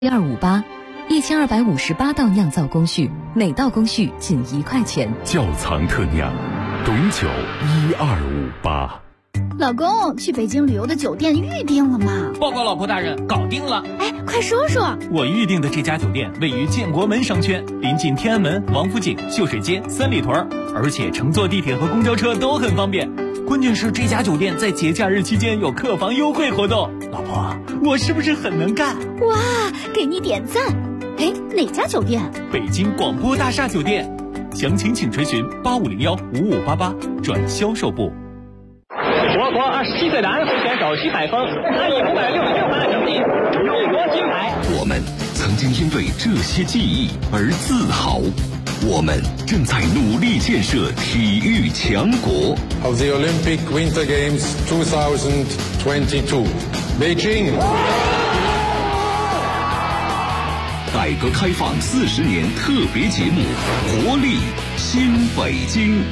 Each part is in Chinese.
258，1258道酿造工序，每道工序仅1块钱。 窖藏特酿，董酒1258。 老公，去北京旅游的酒店预定了吗？ 报告老婆大人，搞定了。 哎，快说说。 我预定的这家酒店位于建国门商圈，临近天安门、王府井、秀水街、三里屯，而且乘坐地铁和公交车都很方便。关键是这家酒店在节假日期间有客房优惠活动。老婆，我是不是很能干？ 哇，给你点赞。哎，哪家酒店？ 北京广播大厦酒店。详情请垂询85015588转销售部。 我国27岁男足选手徐海峰，他以566分的成绩荣夺金牌。 我们曾经因为这些记忆而自豪，我们正在努力建设体育强国。 Of the Olympic Winter Games 2022, Beijing。 改革开放40年特别节目，活力新北京。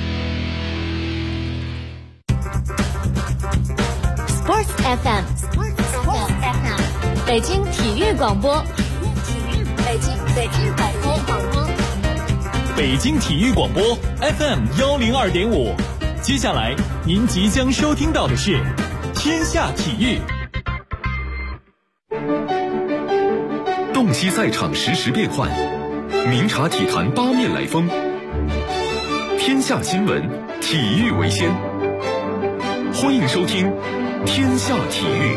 Sports FM， 北京体育广播，北京体育广播 FM 102.5。接下来您即将收听到的是天下体育。 洞悉赛场实时变幻，明察体坛八面来风。天下新闻，体育为先。欢迎收听天下体育。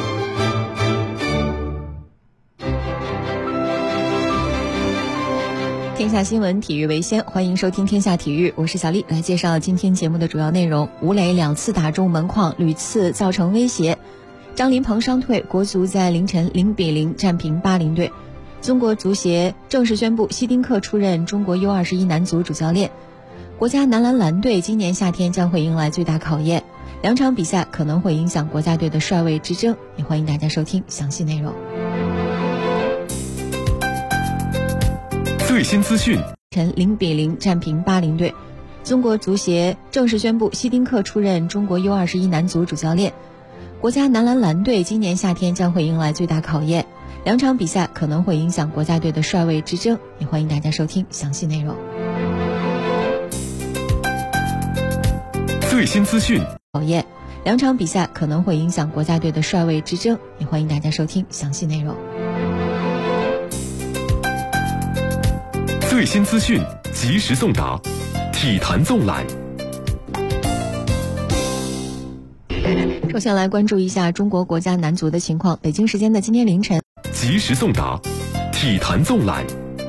天下新闻，体育为先，欢迎收听天下体育，我是小丽，来介绍今天节目的主要内容。吴磊2次打中门框，屡次造成威胁。张琳芃伤退，国足在凌晨0-0战平巴林队。中国足协正式宣布希丁克出任中国 U21 男足主教练。国家男篮篮队今年夏天将会迎来最大考验，2场比赛可能会影响国家队的帅位之争，也欢迎大家收听详细内容。 最新资讯 0-0战平巴林队。中国足协正式宣布希丁克出任中国 U21 男足主教练。国家男篮篮队今年夏天将会迎来最大考验，2场比赛可能会影响国家队的帅位之争，也欢迎大家收听详细内容。 最新资讯考验，2场比赛可能会影响国家队的帅位之争，也欢迎大家收听详细内容。 最新资讯及时送达，体坛纵览。 首先来关注一下中国国家男足的情况。北京时间的今天凌晨， 及时送达，体坛纵览。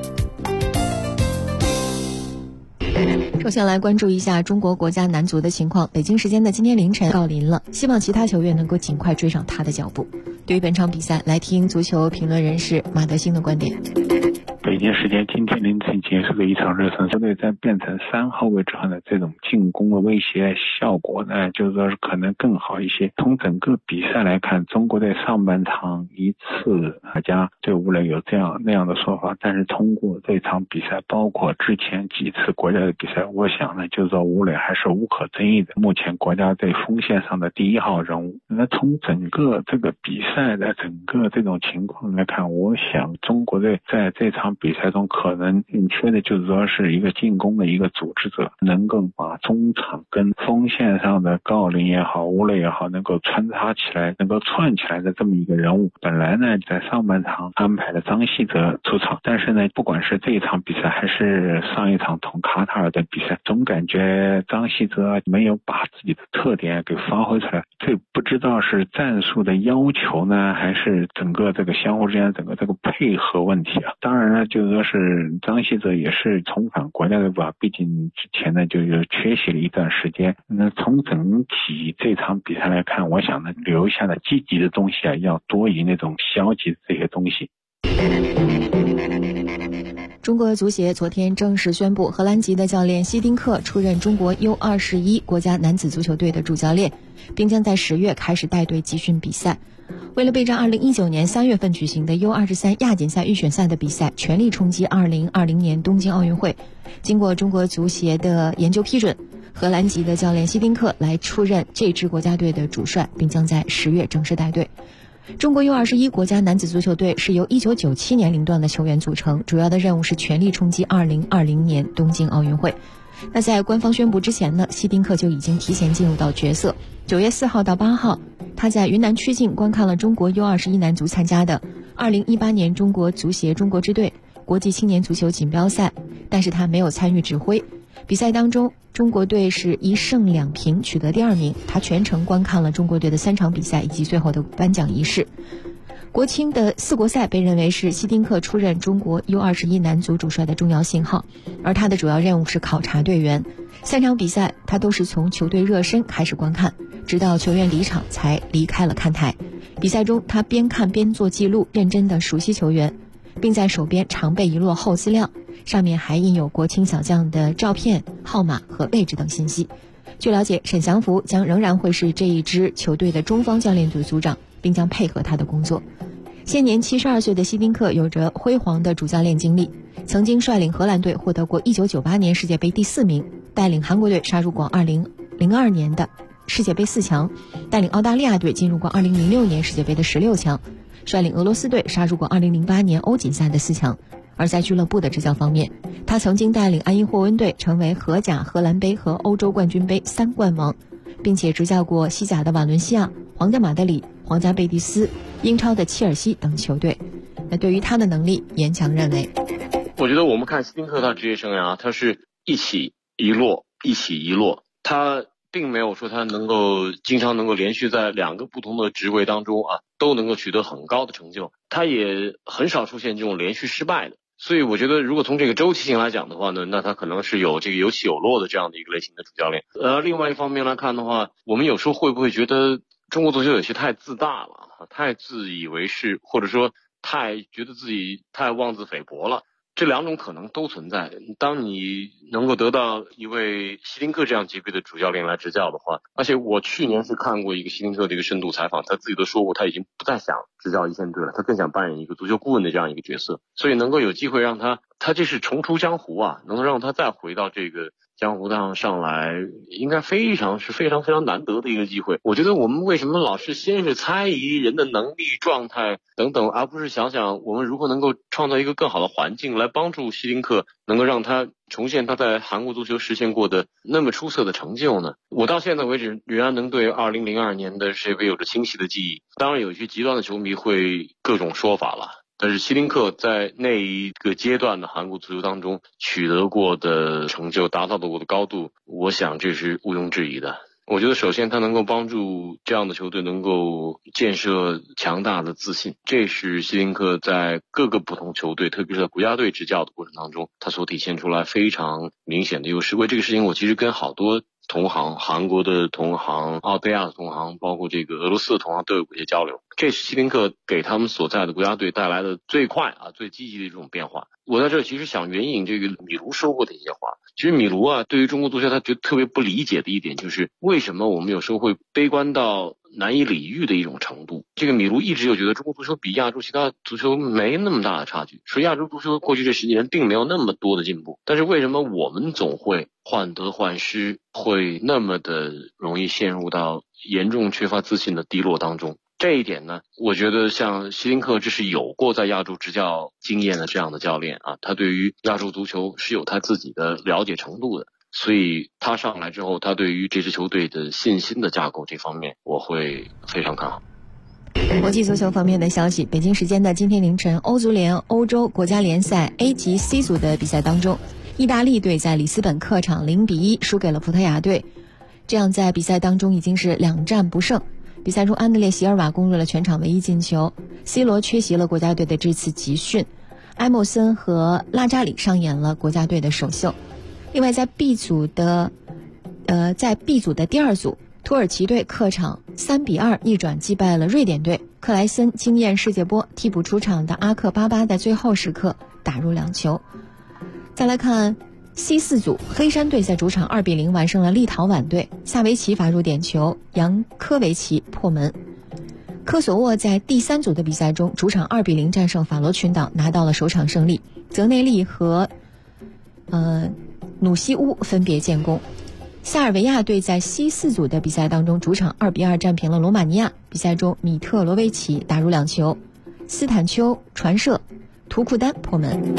首先来关注一下中国国家男足的情况。北京时间的今天凌晨，郜林了，希望其他球员能够尽快追上他的脚步。对于本场比赛，来听足球评论人士马德兴的观点。 北京时间今天凌晨结束的一场热身，球队在变成3后卫之后呢，这种进攻的威胁效果呢，就是说是可能更好一些。从整个比赛来看，中国队上半场一次大家对吴磊有这样那样的说法，但是通过这场比赛，包括之前几次国家队比赛，我想呢，就是说吴磊还是无可争议的，目前国家队锋线上的第1号人物。那从整个这个比赛的整个这种情况来看，我想中国队在这场比赛中可能欠缺的就是说是一个进攻的一个组织者，能够把中场跟锋线上的郜林也好，吴磊也好，能够穿插起来，能够串起来的这么一个人物。本来呢，在上半场安排了张稀哲出场，但是呢，不管是这一场比赛还是上一场同卡塔尔的比赛，总感觉张稀哲没有把自己的特点给发挥出来。这不知道是战术的要求呢，还是整个这个相互之间整个这个配合问题啊。当然呢，就是说是张稀哲也是重返国家队吧，毕竟之前呢就是缺席了一段时间。那从整体这场比赛来看，我想呢留下的积极的东西啊，要多于那种消极的这些东西。 中国足协昨天正式宣布，荷兰籍的教练希丁克出任中国 U21 国家男子足球队的主教练，并将在10月开始带队集训比赛。为了备战2019年3月份举行的 U23 亚锦赛预选赛的比赛，全力冲击2020年东京奥运会，经过中国足协的研究批准，荷兰籍的教练希丁克来出任这支国家队的主帅，并将在10月正式带队。 中国 U21 国家男子足球队是由1997年龄段的球员组成，主要的任务是全力冲击2020年东京奥运会。那在官方宣布之前呢，希丁克就已经提前进入到角色。9月4号到8号，他在云南曲靖观看了中国 U21 男足参加的2018年中国足协中国支队国际青年足球锦标赛，但是他没有参与指挥。比赛当中，中国队是1胜2平取得第2名，他全程观看了中国队的3场比赛以及最后的颁奖仪式。国青的4国赛被认为是希丁克出任中国 U21 男足主帅的重要信号，而他的主要任务是考察队员。3场比赛他都是从球队热身开始观看，直到球员离场才离开了看台。比赛中他边看边做记录，认真地熟悉球员，并在手边常备一摞厚资料，上面还印有国青小将的照片、号码和位置等信息。据了解，沈祥福将仍然会是这一支球队的中方教练组组长，并将配合他的工作。现年72岁的希丁克有着辉煌的主教练经历，曾经率领荷兰队获得过1998年世界杯第4名，带领韩国队杀入过2002年的世界杯4强，带领澳大利亚队进入过2006年世界杯的16强，率领俄罗斯队杀入过2008年欧锦赛的4强。而在俱乐部的执教方面，他曾经带领安因霍温队成为荷甲、荷兰杯和欧洲冠军杯3冠王，并且执教过西甲的瓦伦西亚、皇家马德里、皇家贝蒂斯、英超的切尔西等球队。那对于他的能力，严强认为， 我觉得我们看希丁克他职业生涯，他是一起一落，一起一落，他并没有说他经常能够连续在2个不同的职位当中都能够取得很高的成就，他也很少出现这种连续失败的。所以我觉得如果从这个周期性来讲的话呢，那他可能是有这个有起有落的这样的一个类型的主教练。另外一方面来看的话，我们有时候会不会觉得中国足球有些太自大了，太自以为是，或者说太觉得自己太妄自菲薄了，这2种可能都存在。当你能够得到一位希丁克这样级别的主教练来执教的话，而且我去年是看过一个希丁克的一个深度采访，他自己都说过他已经不再想执教一线队了，他更想扮演一个足球顾问的这样一个角色。所以能够有机会让他这是重出江湖能够让他再回到这个江湖上来，应该非常难得的一个机会。我觉得我们为什么老是先是猜疑人的能力状态等等，而不是想想我们如何能够创造一个更好的环境来帮助希丁克能够让他重现他在韩国足球实现过的那么出色的成就呢？我到现在为止仍然能对2002年的世界杯有着清晰的记忆。当然有一些极端的球迷会各种说法了，但是希丁克在那一个阶段的韩国足球当中取得过的成就，达到过的高度，我想这是毋庸置疑的。我觉得首先他能够帮助这样的球队能够建设强大的自信，这是希丁克在各个不同球队，特别是在国家队执教的过程当中，他所体现出来非常明显的优势。为这个事情我其实跟好多同行，韩国的同行、澳大利亚的同行，包括这个俄罗斯的同行都有过一些交流。这是希丁克给他们所在的国家队带来的最快最积极的一种变化。我在这其实想援引这个米卢说过的一些话。其实米卢对于中国足球他觉得特别不理解的一点，就是为什么我们有时候会悲观到难以理喻的一种程度。这个米卢一直就觉得中国足球比亚洲其他足球没那么大的差距，说亚洲足球过去这10年并没有那么多的进步，但是为什么我们总会患得患失，会那么的容易陷入到严重缺乏自信的低落当中？这一点呢，我觉得像希丁克这是有过在亚洲执教经验的这样的教练他对于亚洲足球是有他自己的了解程度的，所以他上来之后，他对于这支球队的信心的架构这方面，我会非常看好。 国际足球方面的消息，北京时间的今天凌晨，欧足联欧洲国家联赛 A 级 C 组的比赛当中，意大利队在里斯本客场0-1输给了葡萄牙队，这样在比赛当中已经是2战不胜。比赛中，安德烈席尔瓦攻入了全场唯一进球 ，C 罗缺席了国家队的这次集训，埃莫森和拉扎里上演了国家队的首秀。另外，在 B 组的第2组，土耳其队客场3-2逆转击败了瑞典队，克莱森惊艳世界波，替补出场的阿克巴巴在最后时刻打入2球。再来看C4组，黑山队在主场2-0完胜了立陶宛队，萨维奇罚入点球，扬科维奇破门。科索沃在第3组的比赛中，主场2-0战胜法罗群岛，拿到了首场胜利，泽内利和努西乌分别建功。 塞尔维亚队在C4组的比赛当中主场2-2战平了罗马尼亚，比赛中米特罗维奇打入2球，斯坦丘传射，图库丹破门。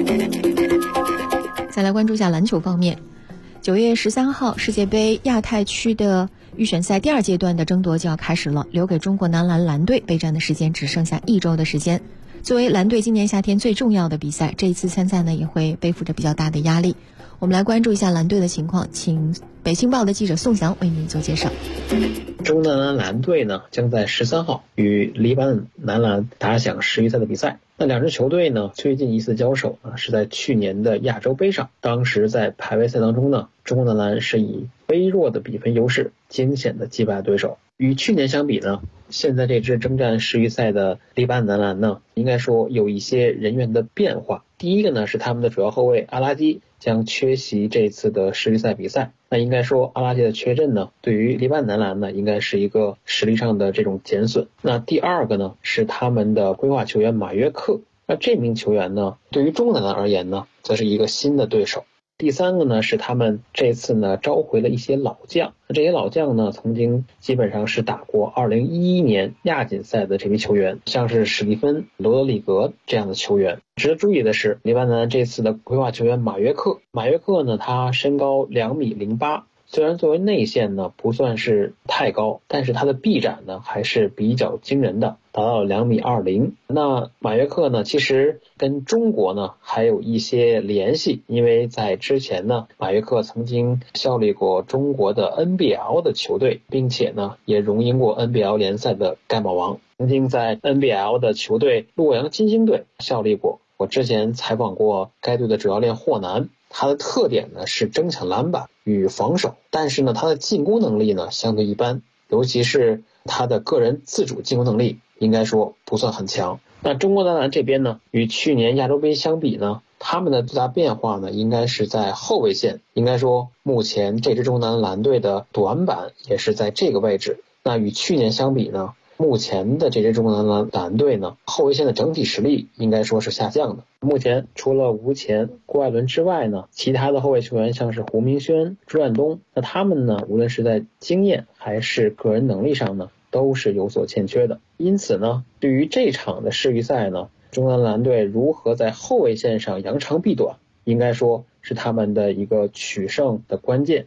再来关注一下篮球方面，9月13号世界杯亚太区的预选赛第2阶段的争夺就要开始了，留给中国男篮蓝队备战的时间只剩下1周的时间。作为蓝队今年夏天最重要的比赛，这一次参赛呢也会背负着比较大的压力。我们来关注一下蓝队的情况，请北青报的记者宋翔为您做介绍。 中国男篮蓝队呢将在13号与黎巴嫩男篮打响世预赛的比赛。那两支球队呢最近一次交手是在去年的亚洲杯上，当时在排位赛当中呢，中国男篮是以微弱的比分优势惊险的击败对手。与去年相比呢，现在这支征战世预赛的黎巴嫩男篮呢，应该说有一些人员的变化。第一个呢是他们的主要后卫阿拉基将缺席这次的世预赛比赛。那应该说阿拉基的缺阵呢，对于黎巴嫩男篮呢应该是一个实力上的这种减损。那第二个呢是他们的规划球员马约克，那这名球员呢对于中国男篮而言呢则是一个新的对手。第三个呢是他们这次呢召回了一些老将，这些老将呢曾经基本上是打过2011年亚锦赛的这批球员，像是史蒂芬、罗德里格这样的球员。值得注意的是，黎巴嫩这次的规划球员马约克呢他身高2.08米，虽然作为内线呢不算是太高，但是他的臂展呢还是比较惊人的，达到了2.20米。那马约克呢其实跟中国呢还有一些联系，因为在之前呢马约克曾经效力过中国的 NBL 的球队，并且呢也荣膺过 NBL 联赛的盖帽王，曾经在 NBL 的球队洛阳金星队效力过。我之前采访过该队的主教练霍南，他的特点呢是争抢篮板与防守，但是呢他的进攻能力呢相对一般，尤其是他的个人自主进攻能力应该说不算很强。那中国男篮这边呢，与去年亚洲杯相比呢，他们的最大变化呢应该是在后卫线，应该说目前这支中国男篮队的短板也是在这个位置。那与去年相比呢，目前的这支中国男篮队呢，后卫线的整体实力应该说是下降的。目前除了吴前、郭艾伦之外呢，其他的后卫球员像是胡明轩、朱彦东，那他们呢，无论是在经验还是个人能力上呢，都是有所欠缺的。因此呢，对于这场的世预赛呢，中国男篮队如何在后卫线上扬长避短，应该说是他们的一个取胜的关键。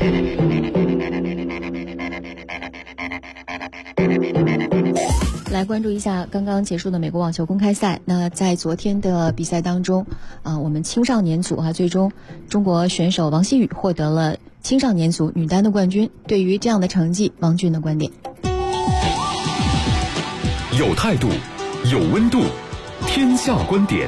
来关注一下刚刚结束的美国网球公开赛。那在昨天的比赛当中我们青少年组最终中国选手王希雨获得了青少年组女单的冠军。对于这样的成绩，王俊的观点： 有态度，有温度，天下观点。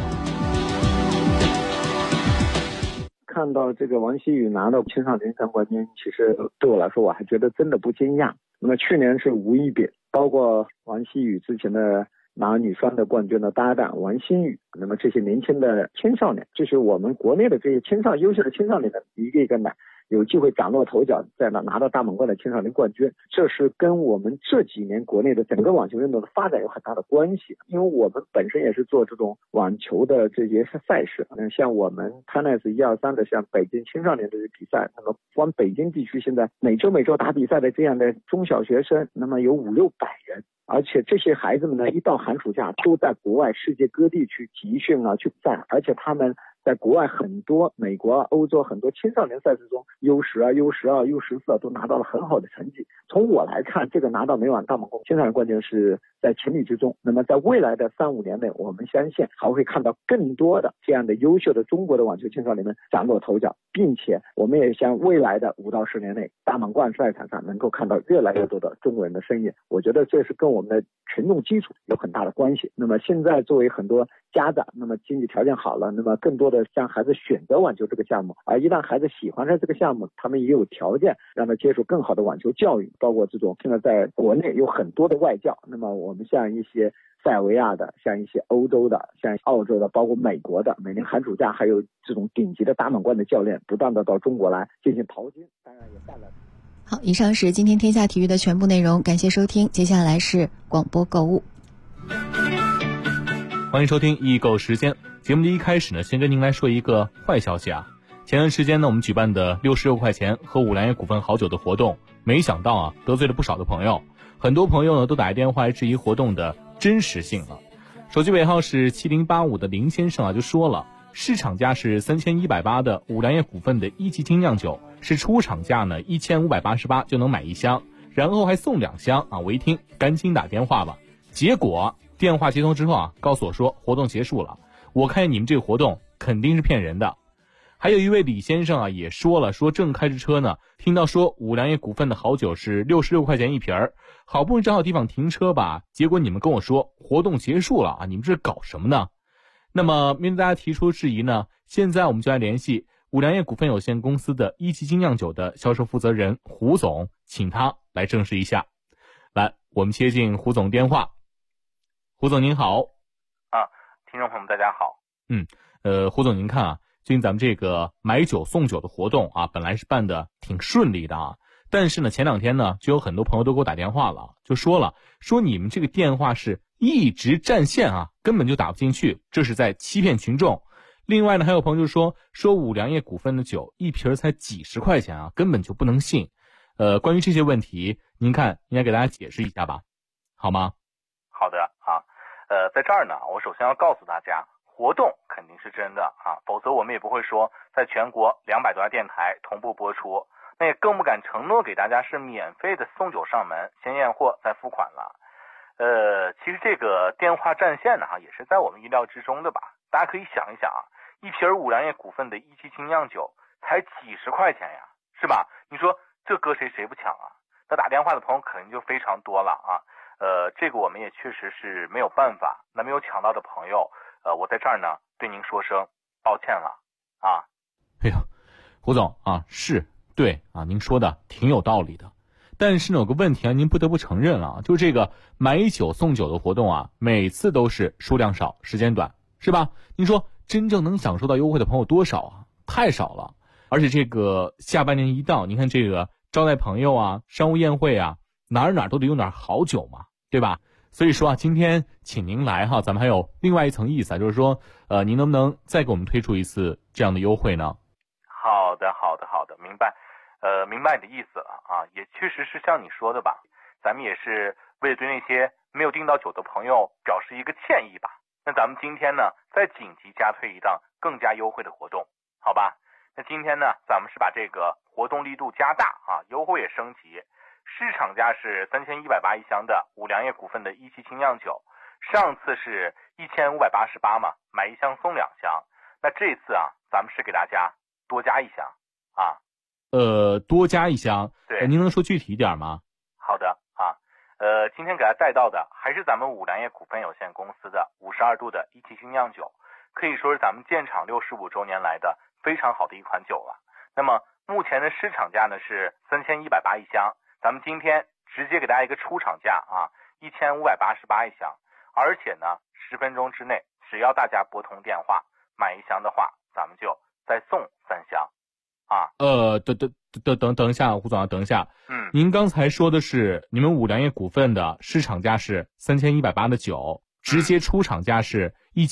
看到这个王希雨拿到青少年赛冠军，其实对我来说我还觉得真的不惊讶。那么去年是吴一丙，包括王希雨之前的拿女双的冠军的搭档王欣雨，那么这些年轻的青少年，这是我们国内的这些优秀的青少年的一个一个有机会崭露头角，在拿到大满贯的青少年冠军，这是跟我们这几年国内的整个网球运动的发展有很大的关系。因为我们本身也是做这种网球的这些赛事，像我们 Tennis 123的，像北京青少年这些比赛，那么光北京地区现在每周打比赛的这样的中小学生，那么有500-600人。而且这些孩子们呢，一到寒暑假都在国外世界各地去集训去比赛，而且他们在国外很多美国、欧洲很多青少年赛事中 U10、U12、U14 都拿到了很好的成绩。从我来看，这个拿到美网大满贯青少年冠军是在情理之中。那么在未来的3-5年内，我们相信还会看到更多的这样的优秀的中国的网球青少年们崭露头角，并且我们也向未来的5到10年内大满贯赛场上能够看到越来越多的中国人的身影。我觉得这是跟我们的群众基础有很大的关系。那么现在作为很多家长，那么经济条件好了，那么更多的向孩子选择网球这个项目，而一旦孩子喜欢上这个项目，他们也有条件让他接受更好的网球教育，包括这种现在在国内有很多的外教。那么我们像一些塞尔维亚的，像一些欧洲的，像澳洲的，包括美国的，每年寒暑假还有这种顶级的大满贯的教练不断的到中国来进行淘金，当然也带来。 好，以上是今天天下体育的全部内容，感谢收听。接下来是广播购物。 欢迎收听易购时间。节目的一开始呢，先跟您来说一个坏消息前段时间呢，我们举办的66块钱喝五粮液股份好酒的活动，没想到啊，得罪了不少的朋友。很多朋友呢都打电话来质疑活动的真实性了。手机尾号是7085的林先生啊就说了，市场价是3180的五粮液股份的一级精酿酒，是出厂价呢1588就能买1箱，然后还送2箱啊！我一听赶紧打电话吧，结果电话接通之后啊，告诉我说活动结束了。我看你们这个活动肯定是骗人的。还有一位李先生啊也说了，说正开着车呢，听到说五粮液股份的好酒是66块钱一瓶儿，好不容易找好地方停车吧，结果你们跟我说活动结束了啊，你们这是搞什么呢？那么面对大家提出质疑呢，现在我们就来联系五粮液股份有限公司的一级精酿酒的销售负责人胡总，请他来证实一下。来，我们接进胡总电话。胡总您好。 听众朋友们大家好。 胡总您看啊，最近咱们这个买酒送酒的活动啊，本来是办的挺顺利的啊，但是呢前2天呢就有很多朋友都给我打电话了，就说你们这个电话是一直占线啊，根本就打不进去，这是在欺骗群众。另外呢还有朋友就说五粮液股份的酒一瓶才几十块钱啊，根本就不能信。关于这些问题，您看应该给大家解释一下吧，好吗？ 好的啊，在这儿呢，我首先要告诉大家，活动肯定是真的啊，否则我们也不会说在全国200多家电台同步播出，那也更不敢承诺给大家是免费的送酒上门，先验货再付款了。其实这个电话占线呢，也是在我们意料之中的吧。大家可以想一想啊，一瓶五粮液股份的一级精酿酒才几十块钱呀，是吧？你说这搁谁不抢啊？那打电话的朋友肯定就非常多了啊。这个我们也确实是没有办法。那没有抢到的朋友，我在这儿呢对您说声抱歉了啊。 哎呀，胡总啊，是对啊，您说的挺有道理的。但是呢有个问题啊，您不得不承认了，就是这个买酒送酒的活动啊，每次都是数量少时间短，是吧？您说真正能享受到优惠的朋友多少啊？太少了。而且这个下半年一到，您看这个招待朋友啊，商务宴会啊，哪都得用点好酒嘛，对吧？所以说啊，今天请您来哈，咱们还有另外一层意思啊，就是说您能不能再给我们推出一次这样的优惠呢？ 好的，明白。明白你的意思了啊，也确实是像你说的吧，咱们也是为了对那些没有订到酒的朋友表示一个歉意吧。那咱们今天呢，再紧急加推一档更加优惠的活动，好吧？那今天呢，咱们是把这个活动力度加大啊，优惠也升级。市场价是3180一箱的五粮液股份的一级精酿酒，上次是1588嘛，买1箱送2箱。那这次啊，咱们是给大家多加1箱啊。 多加1箱， 对， 您能说具体一点吗？ 好的啊，今天给大家带到的还是咱们五粮液股份有限公司的52度的一级精酿酒，可以说是咱们建厂65周年来的非常好的一款酒了。那么目前的市场价呢是3180一箱，咱们今天直接给大家一个出厂价啊，1588一箱，而且呢10分钟之内，只要大家拨通电话买1箱的话，咱们就再送3箱。啊， 等一下，胡总啊，等一下。您刚才说的是你们五粮液股份的市场价是3180的酒，直接出厂价是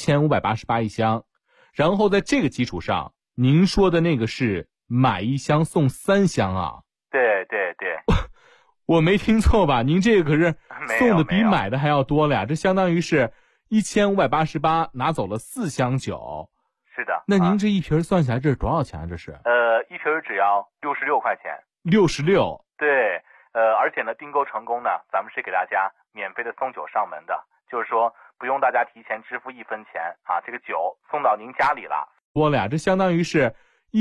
1588一箱，然后在这个基础上，您说的那个是买1箱送3箱啊？ 对， 我没听错吧？您这个可是送的比买的还要多了呀，这相当于是1588拿走了4箱酒。 是的。 那您这一瓶算下来这是多少钱啊？这是一瓶只要66块钱。 66。 对，而且呢订购成功呢，咱们是给大家免费的送酒上门的，就是说不用大家提前支付1分钱啊，这个酒送到您家里了。 多了呀，这相当于是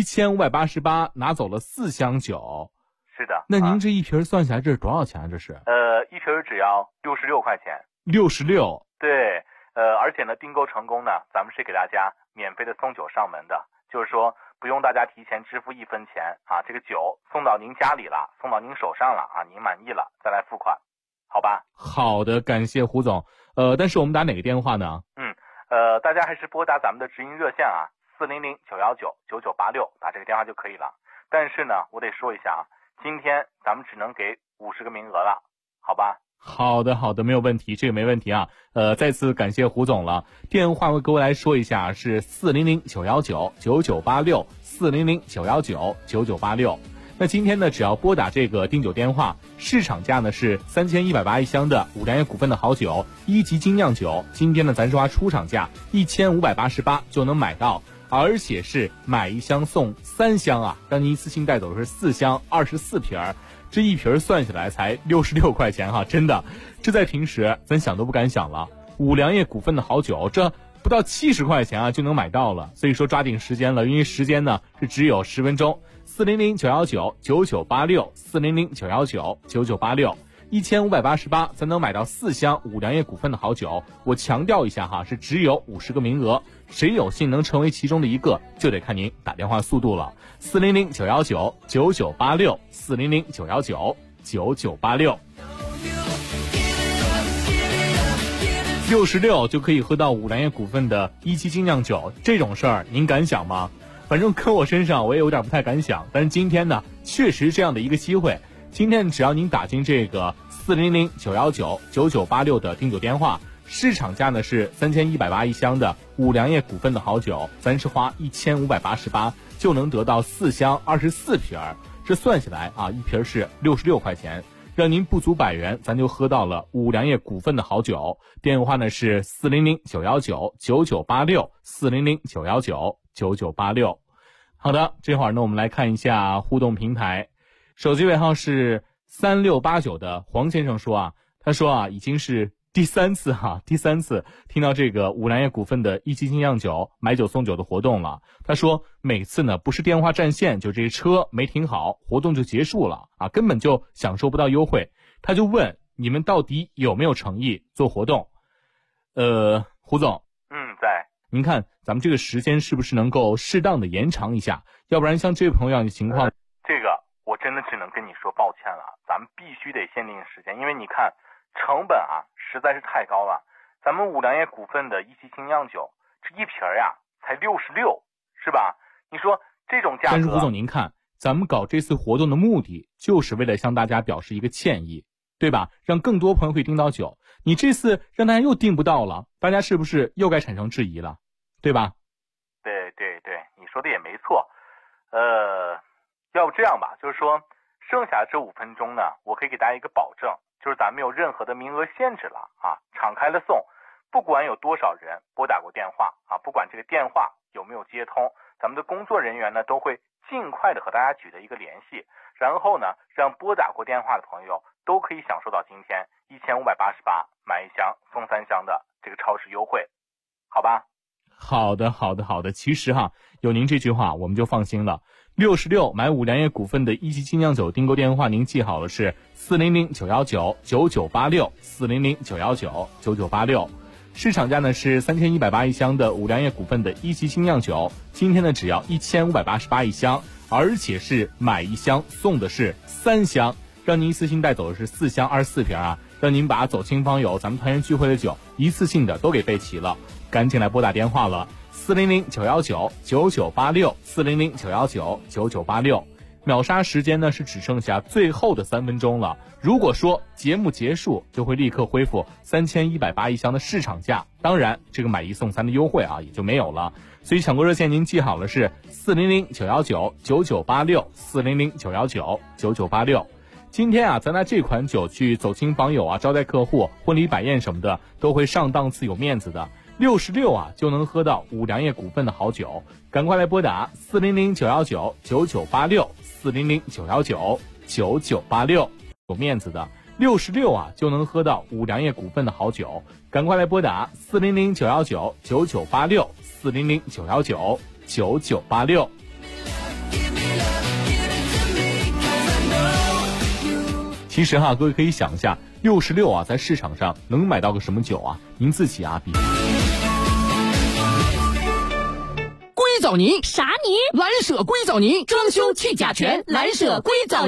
1588拿走了4箱酒。 是的。 那您这一瓶算下来这是多少钱啊？这是一瓶只要66块钱。 66。 对，而且呢订购成功呢，咱们是给大家免费的送酒上门的，就是说不用大家提前支付1分钱啊，这个酒送到您家里了，送到您手上了啊，您满意了再来付款，好吧？ 好的，感谢胡总。但是我们打哪个电话呢？ 大家还是拨打咱们的直营热线啊，400-919-9986，打这个电话就可以了。但是呢，我得说一下啊，今天咱们只能给50个名额了，好吧？ 好的，没有问题，这个没问题啊。再次感谢胡总了。电话我各位来说一下，是400-919-9986，400-919-9986。那今天呢，只要拨打这个订酒电话，市场价呢是3180一箱的五粮液股份的好酒一级精酿酒，今天呢咱说话出厂价1588就能买到，而且是买一箱送3箱啊，让您一次性带走的是4箱24瓶儿。这一瓶算下来才66块钱哈，真的，这在平时咱想都不敢想了。五粮液股份的好酒，这不到70块钱啊就能买到了，所以说抓紧时间了，因为时间呢是只有10分钟。400-919-9986，400-919-9986，1588咱能买到4箱五粮液股份的好酒。我强调一下哈，是只有50个名额，谁有幸能成为其中的一个，就得看您打电话速度了。400-919-9986，400-919-9986。66就可以喝到五粮液股份的一级精酿酒，这种事儿您敢想吗？反正搁我身上我也有点不太敢想，但是今天呢确实这样的一个机会。今天只要您打进这个400-919-9986的订酒电话，市场价呢是3180一箱的五粮液股份的好酒，咱是花1588就能得到4箱24瓶儿，这算下来啊，一瓶是66块钱，让您不足100元，咱就喝到了五粮液股份的好酒。电话呢是400-919-9986，400-919-9986。好的，这会儿呢我们来看一下互动平台，手机尾号是3689的黄先生说啊，他说啊已经是第三次听到这个五粮液股份的一级精酿酒买酒送酒的活动了。他说每次呢不是电话占线，就这车没停好，活动就结束了啊，根本就享受不到优惠。他就问你们到底有没有诚意做活动？胡总， 在。 您看咱们这个时间是不是能够适当的延长一下？要不然像这位朋友样的情况， 这个我真的只能跟你说抱歉了，咱们必须得限定时间，因为你看成本啊实在是太高了。咱们五粮液股份的一级精酿酒，这一瓶呀才66，是吧？你说这种价格。 但是胡总您看，咱们搞这次活动的目的就是为了向大家表示一个歉意，对吧？让更多朋友可以订到酒。你这次让大家又订不到了，大家是不是又该产生质疑了，对吧？ 对，你说的也没错。要不这样吧，就是说剩下这5分钟呢，我可以给大家一个保证，就是咱没有任何的名额限制了啊，敞开了送，不管有多少人拨打过电话啊，不管这个电话有没有接通，咱们的工作人员呢都会尽快的和大家取得一个联系，然后呢让拨打过电话的朋友都可以享受到今天1588买1箱送3箱的这个超市优惠，好吧？ 好的。其实哈，有您这句话我们就放心了。66买五粮液股份的一级精酿酒订购电话您记好了，是400-919-9986，400-919-9986。市场价呢是3180一箱的五粮液股份的一级精酿酒，今天呢只要1588一箱，而且是买1箱送的是3箱，让您一次性带走的是4箱24瓶啊，让您把走亲访友咱们团圆聚会的酒一次性的都给备齐了。赶紧来拨打电话了，400-919-9986，400-919-9986。秒杀时间呢是只剩下最后的3分钟了，如果说节目结束就会立刻恢复3180一箱的市场价，当然这个买1送3的优惠啊也就没有了。所以抢购热线您记好了，是400-919-9986，400-919-9986。今天啊咱拿这款酒去走亲访友啊，招待客户，婚礼摆宴什么的都会上档次有面子的。66啊就能喝到五粮液股份的好酒，赶快来拨打400-919-9986，400-919-9986，有面子的。66啊就能喝到五粮液股份的好酒，赶快来拨打400-919-9986，400-919-9986。其实哈，各位可以想一下，66啊在市场上能买到个什么酒啊？您自己啊比。 硅藻泥啥泥？ 蓝舍硅藻泥， 装修去甲醛，蓝舍硅藻